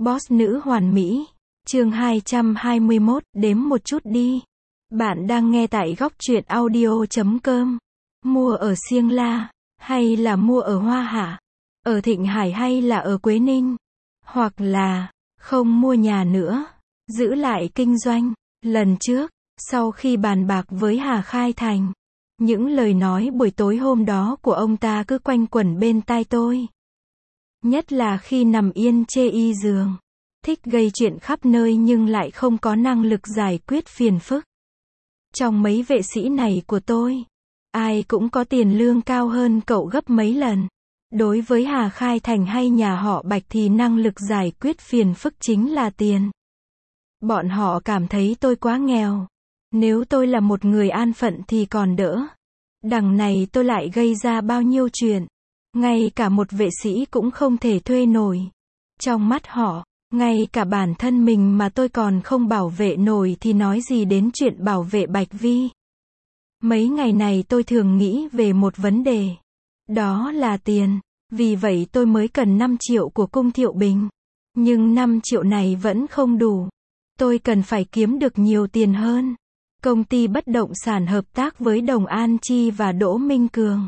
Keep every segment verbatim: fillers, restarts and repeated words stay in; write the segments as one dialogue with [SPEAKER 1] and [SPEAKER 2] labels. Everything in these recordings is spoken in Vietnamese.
[SPEAKER 1] Boss nữ hoàn mỹ. Chương hai trăm hai mươi mốt, đếm một chút đi. Bạn đang nghe tại góc truyện audio chấm com. Mua ở Siêng La, hay là mua ở Hoa Hạ? Ở Thịnh Hải hay là ở Quế Ninh? Hoặc là, không mua nhà nữa, giữ lại kinh doanh. Lần trước, sau khi bàn bạc với Hà Khai Thành, những lời nói buổi tối hôm đó của ông ta cứ quanh quẩn bên tai tôi. Nhất là khi nằm yên chê y giường. Thích gây chuyện khắp nơi nhưng lại không có năng lực giải quyết phiền phức. Trong mấy vệ sĩ này của tôi, ai cũng có tiền lương cao hơn cậu gấp mấy lần. Đối với Hà Khai Thành hay nhà họ Bạch thì năng lực giải quyết phiền phức chính là tiền. Bọn họ cảm thấy tôi quá nghèo. Nếu tôi là một người an phận thì còn đỡ. Đằng này tôi lại gây ra bao nhiêu chuyện. Ngay cả một vệ sĩ cũng không thể thuê nổi. Trong mắt họ, ngay cả bản thân mình mà tôi còn không bảo vệ nổi thì nói gì đến chuyện bảo vệ Bạch Vi. Mấy ngày này tôi thường nghĩ về một vấn đề. Đó là tiền. Vì vậy tôi mới cần năm triệu của Cung Thiệu Bình. Nhưng năm triệu này vẫn không đủ. Tôi cần phải kiếm được nhiều tiền hơn. Công ty bất động sản hợp tác với Đồng An Chi và Đỗ Minh Cường.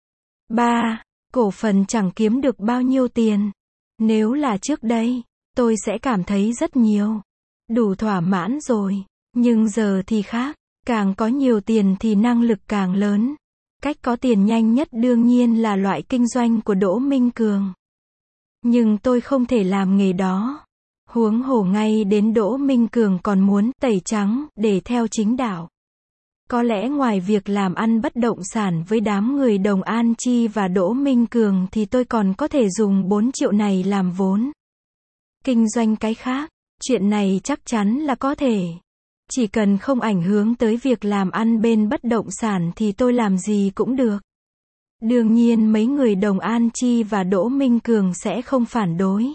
[SPEAKER 1] ba. Cổ phần chẳng kiếm được bao nhiêu tiền. Nếu là trước đây, tôi sẽ cảm thấy rất nhiều. Đủ thỏa mãn rồi. Nhưng giờ thì khác. Càng có nhiều tiền thì năng lực càng lớn. Cách có tiền nhanh nhất đương nhiên là loại kinh doanh của Đỗ Minh Cường. Nhưng tôi không thể làm nghề đó. Huống hồ ngay đến Đỗ Minh Cường còn muốn tẩy trắng để theo chính đạo. Có lẽ ngoài việc làm ăn bất động sản với đám người Đồng An Chi và Đỗ Minh Cường thì tôi còn có thể dùng bốn triệu này làm vốn. Kinh doanh cái khác, chuyện này chắc chắn là có thể. Chỉ cần không ảnh hưởng tới việc làm ăn bên bất động sản thì tôi làm gì cũng được. Đương nhiên mấy người Đồng An Chi và Đỗ Minh Cường sẽ không phản đối.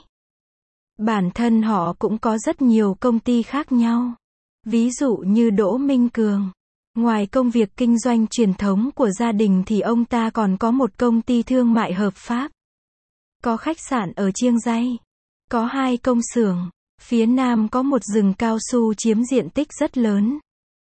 [SPEAKER 1] Bản thân họ cũng có rất nhiều công ty khác nhau. Ví dụ như Đỗ Minh Cường. Ngoài công việc kinh doanh truyền thống của gia đình thì ông ta còn có một công ty thương mại hợp pháp. Có khách sạn ở Chiêng Ray. Có hai công xưởng. Phía nam có một rừng cao su chiếm diện tích rất lớn.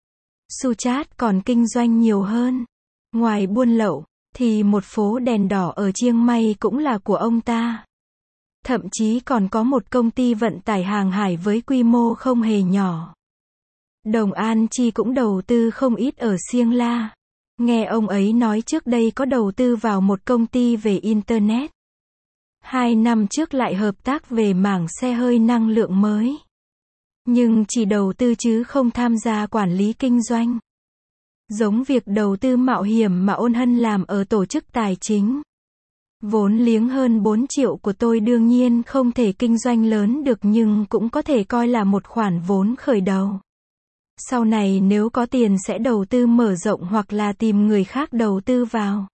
[SPEAKER 1] Suchat còn kinh doanh nhiều hơn. Ngoài buôn lậu, thì một phố đèn đỏ ở Chiêng Mai cũng là của ông ta. Thậm chí còn có một công ty vận tải hàng hải với quy mô không hề nhỏ. Đồng An Chi cũng đầu tư không ít ở Siêng La. Nghe ông ấy nói trước đây có đầu tư vào một công ty về Internet. Hai năm trước lại hợp tác về mảng xe hơi năng lượng mới. Nhưng chỉ đầu tư chứ không tham gia quản lý kinh doanh. Giống việc đầu tư mạo hiểm mà Ôn Hân làm ở tổ chức tài chính. Vốn liếng hơn bốn triệu của tôi đương nhiên không thể kinh doanh lớn được nhưng cũng có thể coi là một khoản vốn khởi đầu. Sau này nếu có tiền sẽ đầu tư mở rộng hoặc là tìm người khác đầu tư vào.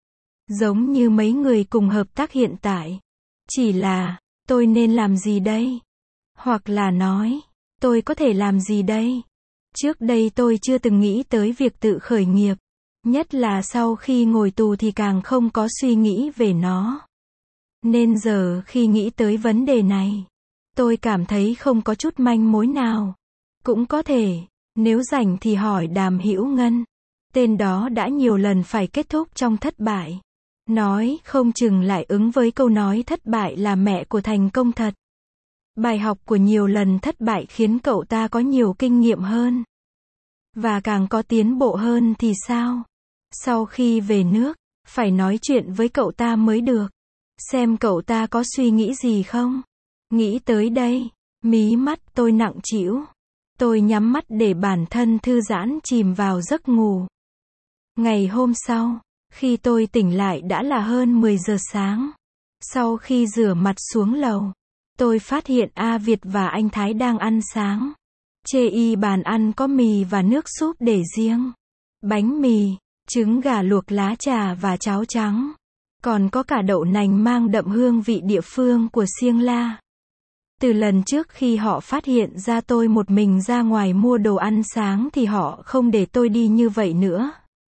[SPEAKER 1] Giống như mấy người cùng hợp tác hiện tại. Chỉ là, tôi nên làm gì đây? Hoặc là nói, tôi có thể làm gì đây? Trước đây tôi chưa từng nghĩ tới việc tự khởi nghiệp. Nhất là sau khi ngồi tù thì càng không có suy nghĩ về nó. Nên giờ khi nghĩ tới vấn đề này, tôi cảm thấy không có chút manh mối nào. Cũng có thể, nếu rảnh thì hỏi Đàm Hữu Ngân. Tên đó đã nhiều lần phải kết thúc trong thất bại. Nói không chừng lại ứng với câu nói thất bại là mẹ của thành công thật. Bài học của nhiều lần thất bại khiến cậu ta có nhiều kinh nghiệm hơn. Và càng có tiến bộ hơn thì sao? Sau khi về nước, phải nói chuyện với cậu ta mới được. Xem cậu ta có suy nghĩ gì không? Nghĩ tới đây, mí mắt tôi nặng trĩu. Tôi nhắm mắt để bản thân thư giãn chìm vào giấc ngủ. Ngày hôm sau, khi tôi tỉnh lại đã là hơn mười giờ sáng. Sau khi rửa mặt xuống lầu, tôi phát hiện A Việt và anh Thái đang ăn sáng. Chê y bàn ăn có mì và nước súp để riêng. Bánh mì, trứng gà luộc lá trà và cháo trắng. Còn có cả đậu nành mang đậm hương vị địa phương của Siêng La. Từ lần trước khi họ phát hiện ra tôi một mình ra ngoài mua đồ ăn sáng thì họ không để tôi đi như vậy nữa.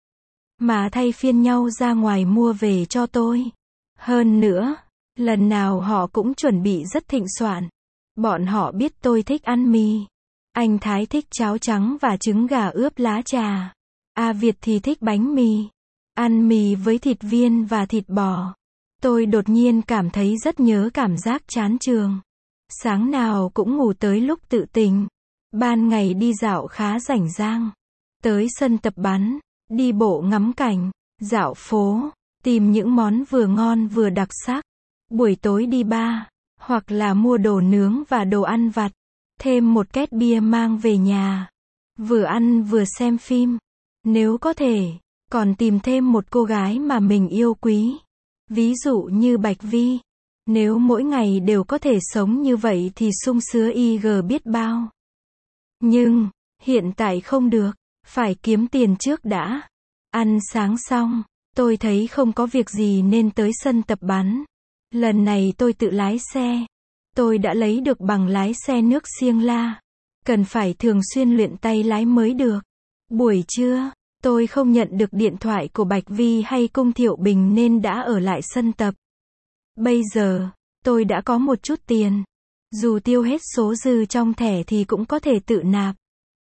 [SPEAKER 1] Mà thay phiên nhau ra ngoài mua về cho tôi. Hơn nữa, lần nào họ cũng chuẩn bị rất thịnh soạn. Bọn họ biết tôi thích ăn mì. Anh Thái thích cháo trắng và trứng gà ướp lá trà. A Việt thì thích bánh mì. Ăn mì với thịt viên và thịt bò. Tôi đột nhiên cảm thấy rất nhớ cảm giác chán trường. Sáng nào cũng ngủ tới lúc tự tỉnh. Ban ngày đi dạo khá rảnh rang. Tới sân tập bắn, đi bộ ngắm cảnh, dạo phố, tìm những món vừa ngon vừa đặc sắc. Buổi tối đi bar, hoặc là mua đồ nướng và đồ ăn vặt. Thêm một két bia mang về nhà. Vừa ăn vừa xem phim. Nếu có thể, còn tìm thêm một cô gái mà mình yêu quý. Ví dụ như Bạch Vi. Nếu mỗi ngày đều có thể sống như vậy thì sung sướng y gờ biết bao. Nhưng, hiện tại không được. Phải kiếm tiền trước đã. Ăn sáng xong, tôi thấy không có việc gì nên tới sân tập bắn. Lần này tôi tự lái xe. Tôi đã lấy được bằng lái xe nước Siêng La. Cần phải thường xuyên luyện tay lái mới được. Buổi trưa, tôi không nhận được điện thoại của Bạch Vi hay Cung Thiệu Bình nên đã ở lại sân tập. Bây giờ, tôi đã có một chút tiền. Dù tiêu hết số dư trong thẻ thì cũng có thể tự nạp.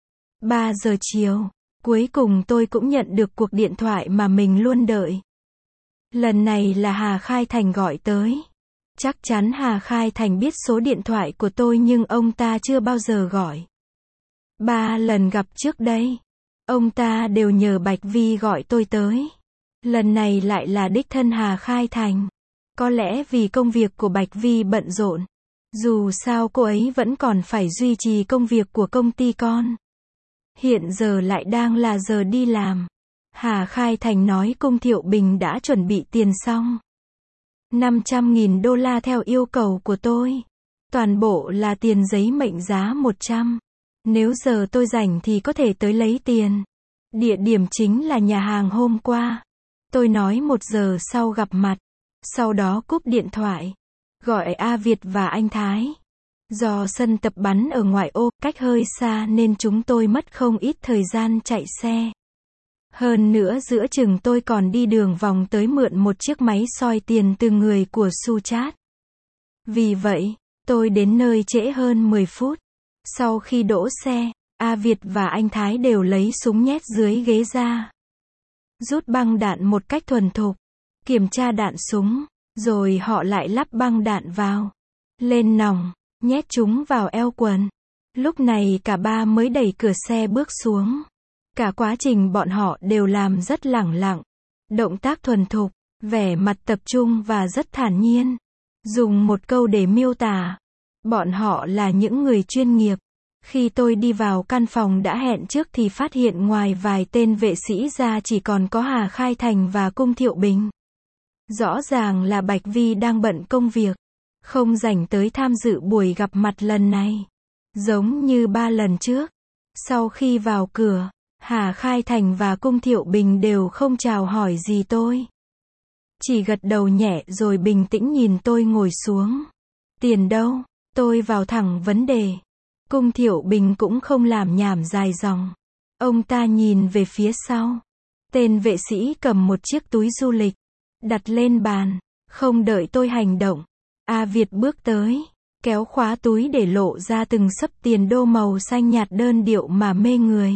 [SPEAKER 1] ba giờ chiều, cuối cùng tôi cũng nhận được cuộc điện thoại mà mình luôn đợi. Lần này là Hà Khai Thành gọi tới. Chắc chắn Hà Khai Thành biết số điện thoại của tôi nhưng ông ta chưa bao giờ gọi. Ba lần gặp trước đây, ông ta đều nhờ Bạch Vi gọi tôi tới. Lần này lại là đích thân Hà Khai Thành. Có lẽ vì công việc của Bạch Vi bận rộn. Dù sao cô ấy vẫn còn phải duy trì công việc của công ty con. Hiện giờ lại đang là giờ đi làm. Hà Khai Thành nói Cung Thiệu Bình đã chuẩn bị tiền xong. năm trăm nghìn đô la theo yêu cầu của tôi. Toàn bộ là tiền giấy mệnh giá một trăm. Nếu giờ tôi rảnh thì có thể tới lấy tiền. Địa điểm chính là nhà hàng hôm qua. Tôi nói một giờ sau gặp mặt. Sau đó cúp điện thoại. Gọi A Việt và anh Thái. Do sân tập bắn ở ngoại ô, cách hơi xa nên chúng tôi mất không ít thời gian chạy xe. Hơn nữa giữa chừng tôi còn đi đường vòng tới mượn một chiếc máy soi tiền từ người của Suchat. Vì vậy, tôi đến nơi trễ hơn mười phút. Sau khi đỗ xe, A Việt và anh Thái đều lấy súng nhét dưới ghế ra. Rút băng đạn một cách thuần thục. Kiểm tra đạn súng. Rồi họ lại lắp băng đạn vào. Lên nòng. Nhét chúng vào eo quần. Lúc này cả ba mới đẩy cửa xe bước xuống. Cả quá trình bọn họ đều làm rất lẳng lặng. Động tác thuần thục, vẻ mặt tập trung và rất thản nhiên. Dùng một câu để miêu tả. Bọn họ là những người chuyên nghiệp. Khi tôi đi vào căn phòng đã hẹn trước thì phát hiện ngoài vài tên vệ sĩ ra chỉ còn có Hà Khai Thành và Cung Thiệu Bình. Rõ ràng là Bạch Vi đang bận công việc. Không rảnh tới tham dự buổi gặp mặt lần này. Giống như ba lần trước. Sau khi vào cửa, Hà Khai Thành và Cung Thiệu Bình đều không chào hỏi gì tôi. Chỉ gật đầu nhẹ rồi bình tĩnh nhìn tôi ngồi xuống. Tiền đâu? Tôi vào thẳng vấn đề. Cung Thiệu Bình cũng không làm nhảm dài dòng. Ông ta nhìn về phía sau. Tên vệ sĩ cầm một chiếc túi du lịch. Đặt lên bàn. Không đợi tôi hành động. A Việt bước tới. Kéo khóa túi để lộ ra từng xấp tiền đô màu xanh nhạt đơn điệu mà mê người.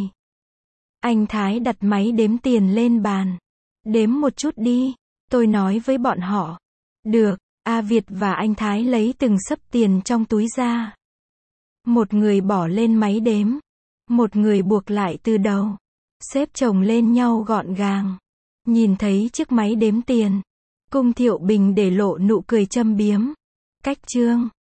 [SPEAKER 1] Anh Thái đặt máy đếm tiền lên bàn. Đếm một chút đi. Tôi nói với bọn họ. Được. A Việt và anh Thái lấy từng xấp tiền trong túi ra. Một người bỏ lên máy đếm. Một người buộc lại từ đầu. Xếp chồng lên nhau gọn gàng. Nhìn thấy chiếc máy đếm tiền. Cung Thiệu Bình để lộ nụ cười châm biếm. Cách chương.